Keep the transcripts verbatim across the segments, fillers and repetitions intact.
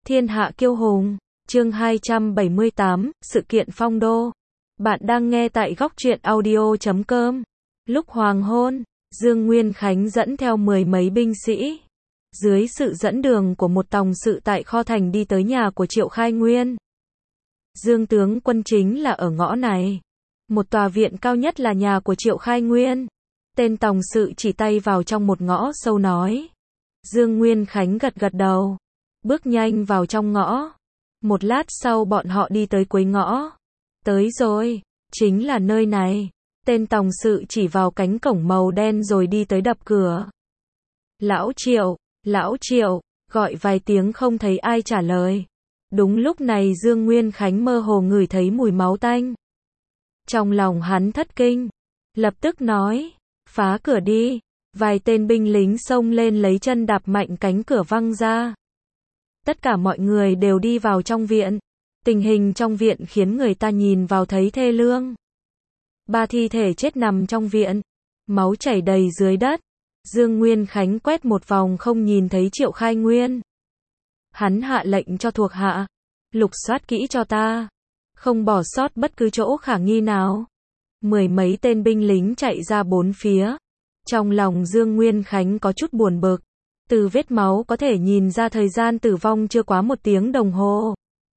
Thiên hạ kiêu hùng, chương hai trăm bảy mươi tám, sự kiện phong đô. Bạn đang nghe tại góc truyện audio chấm com. Lúc hoàng hôn, Dương Nguyên Khánh dẫn theo mười mấy binh sĩ, dưới sự dẫn đường của một tòng sự tại kho thành đi tới nhà của Triệu Khai Nguyên. Dương tướng quân chính là ở ngõ này. Một tòa viện cao nhất là nhà của Triệu Khai Nguyên. Tên tòng sự chỉ tay vào trong một ngõ sâu nói. Dương Nguyên Khánh gật gật đầu, bước nhanh vào trong ngõ. Một lát sau bọn họ đi tới cuối ngõ. Tới rồi, chính là nơi này. Tên tòng sự chỉ vào cánh cổng màu đen rồi đi tới đập cửa. Lão Triệu, Lão Triệu, gọi vài tiếng không thấy ai trả lời. Đúng lúc này Dương Nguyên Khánh mơ hồ ngửi thấy mùi máu tanh. Trong lòng hắn thất kinh, lập tức nói, phá cửa đi. Vài tên binh lính xông lên lấy chân đạp mạnh cánh cửa văng ra. Tất cả mọi người đều đi vào trong viện. Tình hình trong viện khiến người ta nhìn vào thấy thê lương. Ba thi thể chết nằm trong viện, máu chảy đầy dưới đất. Dương Nguyên Khánh quét một vòng không nhìn thấy Triệu Khai Nguyên. Hắn hạ lệnh cho thuộc hạ, lục soát kỹ cho ta, không bỏ sót bất cứ chỗ khả nghi nào. Mười mấy tên binh lính chạy ra bốn phía. Trong lòng Dương Nguyên Khánh có chút buồn bực. Từ vết máu có thể nhìn ra thời gian tử vong chưa quá một tiếng đồng hồ.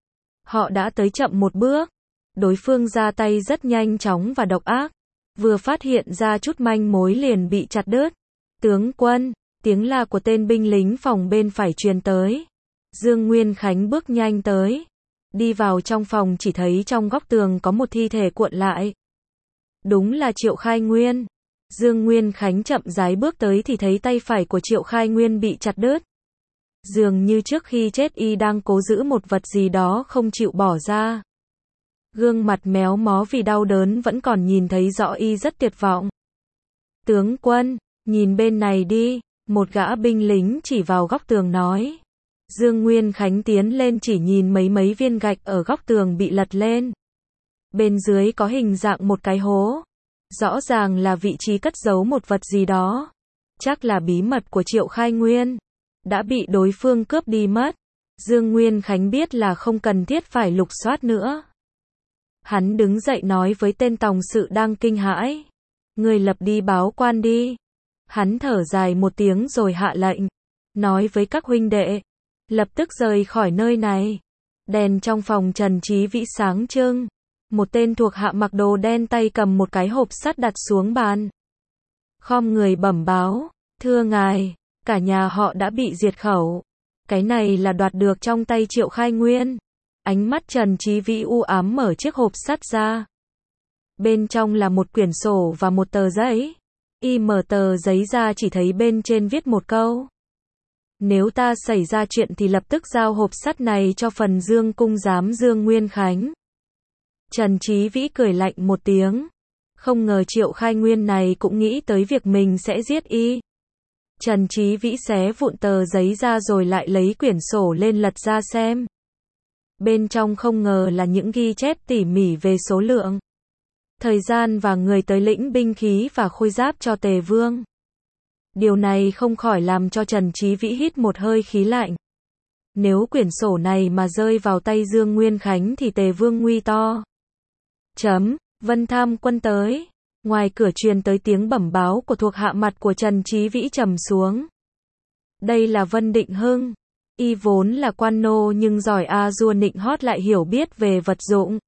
Họ đã tới chậm một bước. Đối phương ra tay rất nhanh chóng và độc ác. Vừa phát hiện ra chút manh mối liền bị chặt đứt. Tướng quân, tiếng la của tên binh lính phòng bên phải truyền tới. Dương Nguyên Khánh bước nhanh tới. Đi vào trong phòng chỉ thấy trong góc tường có một thi thể cuộn lại. Đúng là Triệu Khai Nguyên. Dương Nguyên Khánh chậm rãi bước tới thì thấy tay phải của Triệu Khai Nguyên bị chặt đứt. Dường như trước khi chết y đang cố giữ một vật gì đó không chịu bỏ ra. Gương mặt méo mó vì đau đớn vẫn còn nhìn thấy rõ y rất tuyệt vọng. Tướng quân, nhìn bên này đi, một gã binh lính chỉ vào góc tường nói. Dương Nguyên Khánh tiến lên chỉ nhìn mấy mấy viên gạch ở góc tường bị lật lên. Bên dưới có hình dạng một cái hố. Rõ ràng là vị trí cất giấu một vật gì đó. Chắc là bí mật của Triệu Khai Nguyên. Đã bị đối phương cướp đi mất. Dương Nguyên Khánh biết là không cần thiết phải lục soát nữa. Hắn đứng dậy nói với tên tòng sự đang kinh hãi. Người lập đi báo quan đi. Hắn thở dài một tiếng rồi hạ lệnh. Nói với các huynh đệ. Lập tức rời khỏi nơi này. Đèn trong phòng Trần Chí Vĩ sáng trưng. Một tên thuộc hạ mặc đồ đen tay cầm một cái hộp sắt đặt xuống bàn. Khom người bẩm báo, thưa ngài, cả nhà họ đã bị diệt khẩu. Cái này là đoạt được trong tay Triệu Khai Nguyên. Ánh mắt Trần Chí Vĩ u ám mở chiếc hộp sắt ra. Bên trong là một quyển sổ và một tờ giấy. Y mở tờ giấy ra chỉ thấy bên trên viết một câu. Nếu ta xảy ra chuyện thì lập tức giao hộp sắt này cho phần Dương cung giám Dương Nguyên Khánh. Trần Chí Vĩ cười lạnh một tiếng. Không ngờ Triệu Khai Nguyên này cũng nghĩ tới việc mình sẽ giết y. Trần Chí Vĩ xé vụn tờ giấy ra rồi lại lấy quyển sổ lên lật ra xem. Bên trong không ngờ là những ghi chép tỉ mỉ về số lượng, thời gian và người tới lĩnh binh khí và khôi giáp cho Tề Vương. Điều này không khỏi làm cho Trần Chí Vĩ hít một hơi khí lạnh. Nếu quyển sổ này mà rơi vào tay Dương Nguyên Khánh thì Tề Vương nguy to. Chấm, Vân Tham quân tới. Ngoài cửa truyền tới tiếng bẩm báo của thuộc hạ, mặt của Trần Chí Vĩ trầm xuống. Đây là Vân Định Hưng. Y vốn là quan nô nhưng giỏi a dua nịnh hót lại hiểu biết về vật dụng.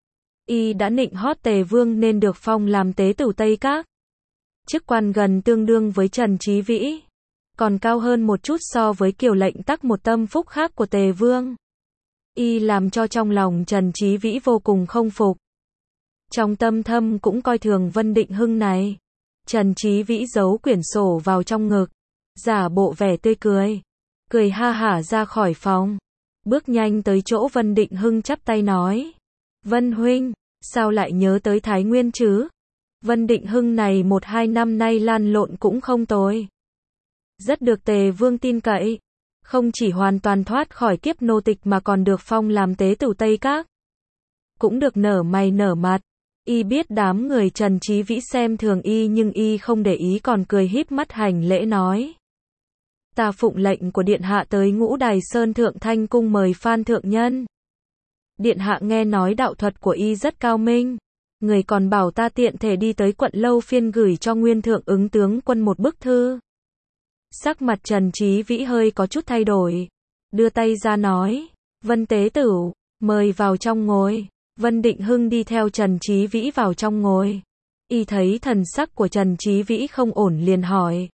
Y đã nịnh hót Tề Vương nên được phong làm tế tửu Tây Các. Chức quan gần tương đương với Trần Chí Vĩ, còn cao hơn một chút so với Kiều lệnh tắc một tâm phúc khác của Tề Vương. Y làm cho trong lòng Trần Chí Vĩ vô cùng không phục. Trong tâm thâm cũng coi thường Vân Định Hưng này. Trần Chí Vĩ giấu quyển sổ vào trong ngực, giả bộ vẻ tươi cười, cười ha hả ra khỏi phòng, bước nhanh tới chỗ Vân Định Hưng chắp tay nói. Vân huynh, sao lại nhớ tới Thái Nguyên chứ? Vân Định Hưng này một hai năm nay lan lộn cũng không tồi. Rất được Tề Vương tin cậy. Không chỉ hoàn toàn thoát khỏi kiếp nô tịch mà còn được phong làm tế tửu Tây Các. Cũng được nở mày nở mặt. Y biết đám người Trần Chí Vĩ xem thường y nhưng y không để ý còn cười híp mắt hành lễ nói. Ta phụng lệnh của Điện Hạ tới Ngũ Đài Sơn Thượng Thanh Cung mời Phan Thượng Nhân. Điện Hạ nghe nói đạo thuật của y rất cao minh. Người còn bảo ta tiện thể đi tới quận Lâu Phiên gửi cho Nguyên Thượng Ứng tướng quân một bức thư. Sắc mặt Trần Chí Vĩ hơi có chút thay đổi. Đưa tay ra nói. Vân Tế Tửu, mời vào trong ngồi. Vân Định Hưng đi theo Trần Chí Vĩ vào trong ngồi. Y thấy thần sắc của Trần Chí Vĩ không ổn liền hỏi.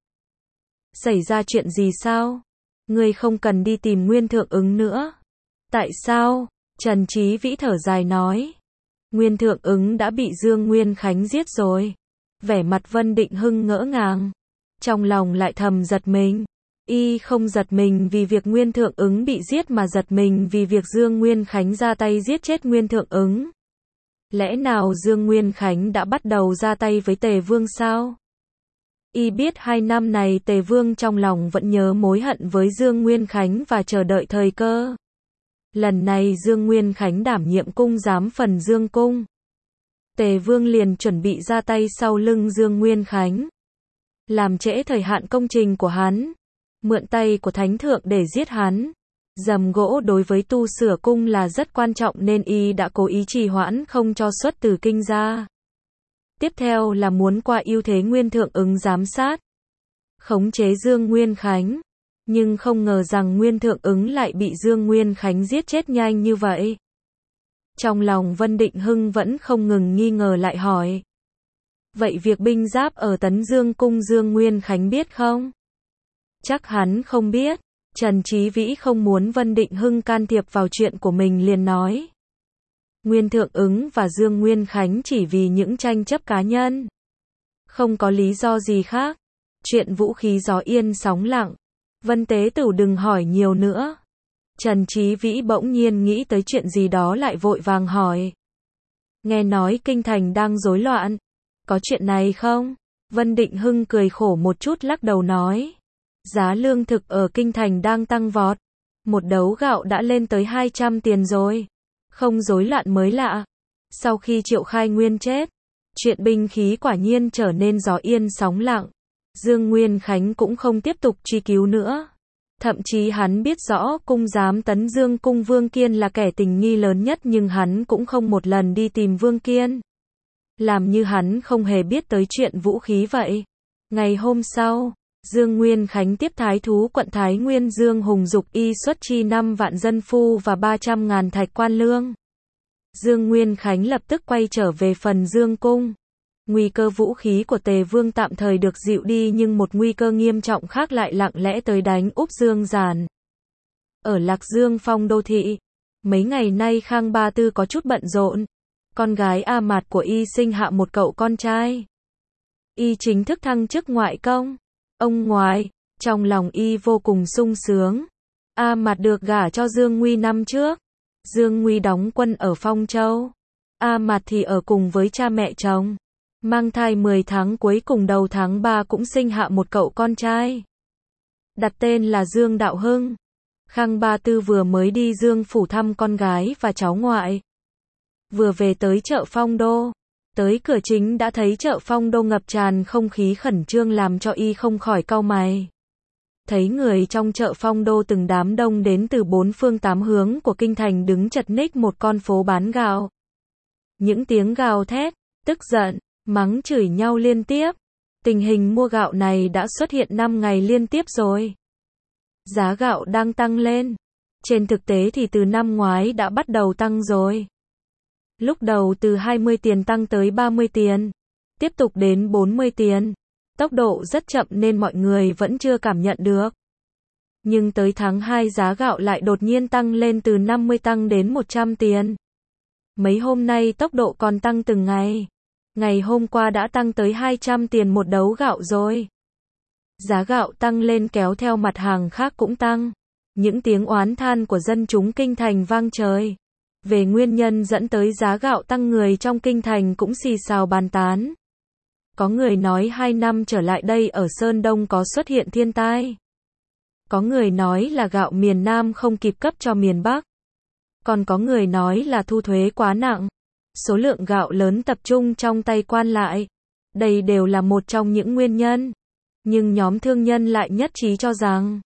Xảy ra chuyện gì sao? Ngươi không cần đi tìm Nguyên Thượng Ứng nữa. Tại sao? Trần Chí Vĩ thở dài nói. Nguyên Thượng Ứng đã bị Dương Nguyên Khánh giết rồi. Vẻ mặt Vân Định Hưng ngỡ ngàng. Trong lòng lại thầm giật mình. Y không giật mình vì việc Nguyên Thượng Ứng bị giết mà giật mình vì việc Dương Nguyên Khánh ra tay giết chết Nguyên Thượng Ứng. Lẽ nào Dương Nguyên Khánh đã bắt đầu ra tay với Tề Vương sao? Y biết hai năm này Tề Vương trong lòng vẫn nhớ mối hận với Dương Nguyên Khánh và chờ đợi thời cơ. Lần này Dương Nguyên Khánh đảm nhiệm cung giám phần Dương Cung. Tề Vương liền chuẩn bị ra tay sau lưng Dương Nguyên Khánh. Làm trễ thời hạn công trình của hắn. Mượn tay của Thánh Thượng để giết hắn. Giầm gỗ đối với tu sửa cung là rất quan trọng nên y đã cố ý trì hoãn không cho xuất từ kinh ra. Tiếp theo là muốn qua ưu thế Nguyên Thượng Ứng giám sát. Khống chế Dương Nguyên Khánh. Nhưng không ngờ rằng Nguyên Thượng Ứng lại bị Dương Nguyên Khánh giết chết nhanh như vậy. Trong lòng Vân Định Hưng vẫn không ngừng nghi ngờ lại hỏi. Vậy việc binh giáp ở Tấn Dương Cung Dương Nguyên Khánh biết không? Chắc hắn không biết. Trần Chí Vĩ không muốn Vân Định Hưng can thiệp vào chuyện của mình liền nói. Nguyên Thượng Ứng và Dương Nguyên Khánh chỉ vì những tranh chấp cá nhân. Không có lý do gì khác. Chuyện vũ khí gió yên sóng lặng. Vân Tế Tửu đừng hỏi nhiều nữa. Trần Chí Vĩ bỗng nhiên nghĩ tới chuyện gì đó lại vội vàng hỏi. Nghe nói kinh thành đang rối loạn. Có chuyện này không? Vân Định Hưng cười khổ một chút lắc đầu nói. Giá lương thực ở kinh thành đang tăng vọt. Một đấu gạo đã lên tới hai trăm tiền rồi. Không rối loạn mới lạ. Sau khi Triệu Khai Nguyên chết, chuyện binh khí quả nhiên trở nên gió yên sóng lặng. Dương Nguyên Khánh cũng không tiếp tục truy cứu nữa. Thậm chí hắn biết rõ cung giám Tấn Dương Cung Vương Kiên là kẻ tình nghi lớn nhất nhưng hắn cũng không một lần đi tìm Vương Kiên. Làm như hắn không hề biết tới chuyện vũ khí vậy. Ngày hôm sau, Dương Nguyên Khánh tiếp thái thú quận Thái Nguyên Dương Hùng dục y xuất chi năm vạn dân phu và ba trăm ngàn thạch quan lương. Dương Nguyên Khánh lập tức quay trở về phần Dương Cung. Nguy cơ vũ khí của Tề Vương tạm thời được dịu đi nhưng một nguy cơ nghiêm trọng khác lại lặng lẽ tới đánh úp Dương Giản. Ở Lạc Dương Phong đô thị, mấy ngày nay Khang Ba Tư có chút bận rộn. Con gái A Mạt của y sinh hạ một cậu con trai. Y chính thức thăng chức ngoại công. Ông ngoại, trong lòng y vô cùng sung sướng. A Mạt được gả cho Dương Nguy năm trước. Dương Nguy đóng quân ở Phong Châu. A Mạt thì ở cùng với cha mẹ chồng. Mang thai mười tháng cuối cùng đầu tháng ba cũng sinh hạ một cậu con trai. Đặt tên là Dương Đạo Hưng. Khang Ba Tư vừa mới đi Dương phủ thăm con gái và cháu ngoại. Vừa về tới chợ Phong Đô. Tới cửa chính đã thấy chợ Phong Đô ngập tràn không khí khẩn trương làm cho y không khỏi cau mày. Thấy người trong chợ Phong Đô từng đám đông đến từ bốn phương tám hướng của kinh thành đứng chật ních một con phố bán gạo. Những tiếng gào thét, tức giận, mắng chửi nhau liên tiếp. Tình hình mua gạo này đã xuất hiện năm ngày liên tiếp rồi. Giá gạo đang tăng lên. Trên thực tế thì từ năm ngoái đã bắt đầu tăng rồi. Lúc đầu từ hai mươi tiền tăng tới ba mươi tiền. Tiếp tục đến bốn mươi tiền. Tốc độ rất chậm nên mọi người vẫn chưa cảm nhận được. Nhưng tới tháng hai giá gạo lại đột nhiên tăng lên từ năm mươi tăng đến một trăm tiền. Mấy hôm nay tốc độ còn tăng từng ngày. Ngày hôm qua đã tăng tới hai trăm tiền một đấu gạo rồi. Giá gạo tăng lên kéo theo mặt hàng khác cũng tăng. Những tiếng oán than của dân chúng kinh thành vang trời. Về nguyên nhân dẫn tới giá gạo tăng người trong kinh thành cũng xì xào bàn tán. Có người nói hai năm trở lại đây ở Sơn Đông có xuất hiện thiên tai. Có người nói là gạo miền Nam không kịp cấp cho miền Bắc. Còn có người nói là thu thuế quá nặng. Số lượng gạo lớn tập trung trong tay quan lại. Đây đều là một trong những nguyên nhân. Nhưng nhóm thương nhân lại nhất trí cho rằng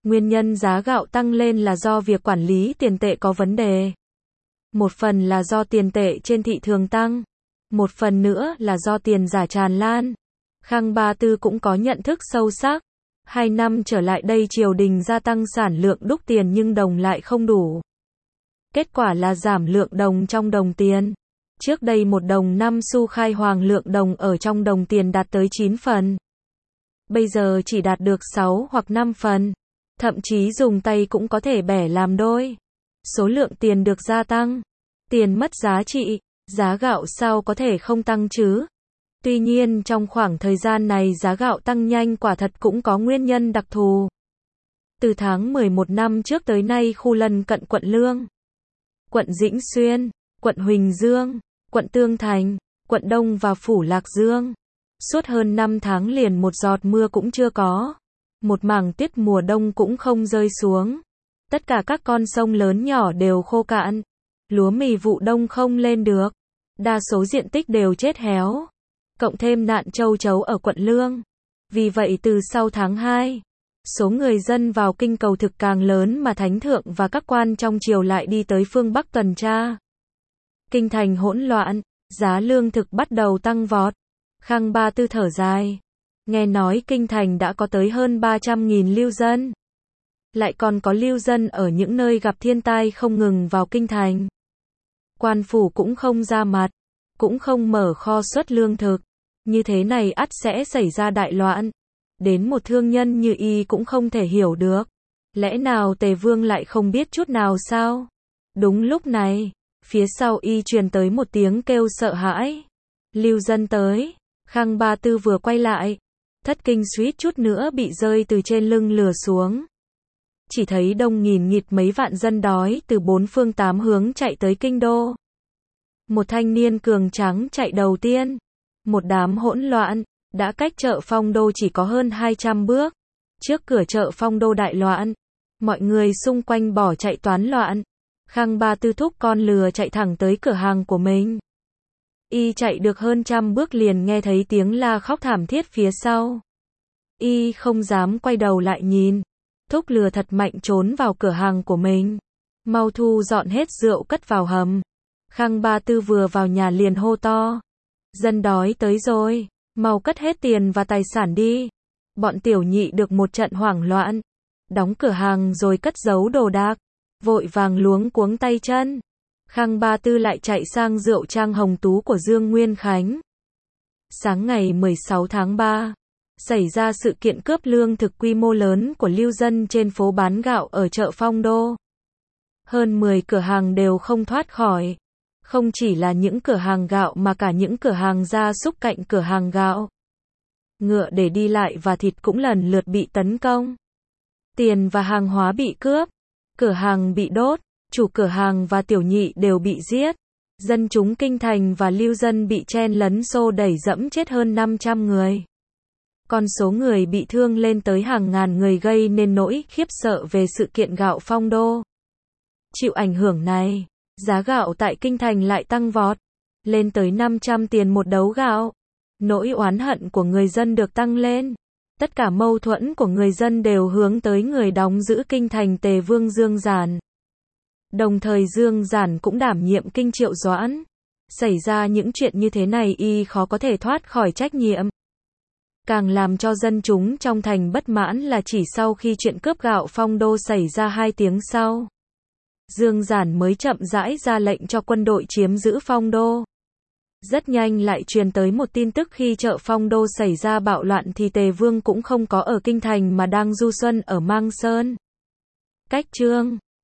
Nguyên nhân giá gạo tăng lên là do việc quản lý tiền tệ có vấn đề. Một phần là do tiền tệ trên thị trường tăng. Một phần nữa là do tiền giả tràn lan. Khang Ba Tư cũng có nhận thức sâu sắc. Hai năm trở lại đây triều đình gia tăng sản lượng đúc tiền nhưng đồng lại không đủ. Kết quả là giảm lượng đồng trong đồng tiền. Trước đây một đồng năm xu khai hoàng lượng đồng ở trong đồng tiền đạt tới chín phần. Bây giờ chỉ đạt được sáu hoặc năm phần. Thậm chí dùng tay cũng có thể bẻ làm đôi. Số lượng tiền được gia tăng. Tiền mất giá trị. Giá gạo sao có thể không tăng chứ? Tuy nhiên trong khoảng thời gian này giá gạo tăng nhanh quả thật cũng có nguyên nhân đặc thù. Từ tháng mười một năm trước tới nay khu lân cận quận Lương, quận Dĩnh Xuyên, quận Huỳnh Dương, quận Tương Thành, quận Đông và phủ Lạc Dương, suốt hơn năm tháng liền một giọt mưa cũng chưa có. Một mảng tuyết mùa đông cũng không rơi xuống. Tất cả các con sông lớn nhỏ đều khô cạn. Lúa mì vụ đông không lên được. Đa số diện tích đều chết héo. Cộng thêm nạn châu chấu ở quận Lương. Vì vậy từ sau tháng hai, số người dân vào kinh cầu thực càng lớn mà thánh thượng và các quan trong triều lại đi tới phương Bắc tuần tra. Kinh thành hỗn loạn, giá lương thực bắt đầu tăng vọt. Khang Ba Tư thở dài. Nghe nói kinh thành đã có tới hơn ba trăm nghìn lưu dân. Lại còn có lưu dân ở những nơi gặp thiên tai không ngừng vào kinh thành. Quan phủ cũng không ra mặt, cũng không mở kho xuất lương thực. Như thế này ắt sẽ xảy ra đại loạn. Đến một thương nhân như y cũng không thể hiểu được. Lẽ nào Tề Vương lại không biết chút nào sao? Đúng lúc này, phía sau y truyền tới một tiếng kêu sợ hãi. Lưu dân tới. Khang Ba Tư vừa quay lại, thất kinh suýt chút nữa bị rơi từ trên lưng lừa xuống. Chỉ thấy đông nghìn nghịt mấy vạn dân đói từ bốn phương tám hướng chạy tới kinh đô. Một thanh niên cường tráng chạy đầu tiên. Một đám hỗn loạn, đã cách chợ Phong Đô chỉ có hơn hai trăm bước. Trước cửa chợ Phong Đô đại loạn. Mọi người xung quanh bỏ chạy toán loạn. Khang Ba Tư thúc con lừa chạy thẳng tới cửa hàng của mình. Y chạy được hơn trăm bước liền nghe thấy tiếng la khóc thảm thiết phía sau. Y không dám quay đầu lại nhìn. Thúc lừa thật mạnh trốn vào cửa hàng của mình. Mau thu dọn hết rượu cất vào hầm. Khang Ba Tư vừa vào nhà liền hô to. Dân đói tới rồi, mau cất hết tiền và tài sản đi. Bọn tiểu nhị được một trận hoảng loạn. Đóng cửa hàng rồi cất giấu đồ đạc. Vội vàng luống cuống tay chân. Khang Ba Tư lại chạy sang rượu trang Hồng Tú của Dương Nguyên Khánh. Sáng ngày mười sáu tháng ba, xảy ra sự kiện cướp lương thực quy mô lớn của lưu dân trên phố bán gạo ở chợ Phong Đô. Hơn mười cửa hàng đều không thoát khỏi. Không chỉ là những cửa hàng gạo mà cả những cửa hàng gia súc cạnh cửa hàng gạo. Ngựa để đi lại và thịt cũng lần lượt bị tấn công. Tiền và hàng hóa bị cướp. Cửa hàng bị đốt. Chủ cửa hàng và tiểu nhị đều bị giết. Dân chúng kinh thành và lưu dân bị chen lấn xô đẩy dẫm chết hơn năm trăm người. Con số người bị thương lên tới hàng ngàn người gây nên nỗi khiếp sợ về sự kiện gạo Phong Đô. Chịu ảnh hưởng này, giá gạo tại kinh thành lại tăng vọt, lên tới năm trăm tiền một đấu gạo. Nỗi oán hận của người dân được tăng lên. Tất cả mâu thuẫn của người dân đều hướng tới người đóng giữ kinh thành Tề Vương Dương Giản. Đồng thời Dương Giản cũng đảm nhiệm kinh Triệu Doãn. Xảy ra những chuyện như thế này y khó có thể thoát khỏi trách nhiệm. Càng làm cho dân chúng trong thành bất mãn là chỉ sau khi chuyện cướp gạo Phong Đô xảy ra hai tiếng sau, Dương Giản mới chậm rãi ra lệnh cho quân đội chiếm giữ Phong Đô. Rất nhanh lại truyền tới một tin tức khi chợ Phong Đô xảy ra bạo loạn thì Tề Vương cũng không có ở kinh thành mà đang du xuân ở Mang Sơn. Cách chương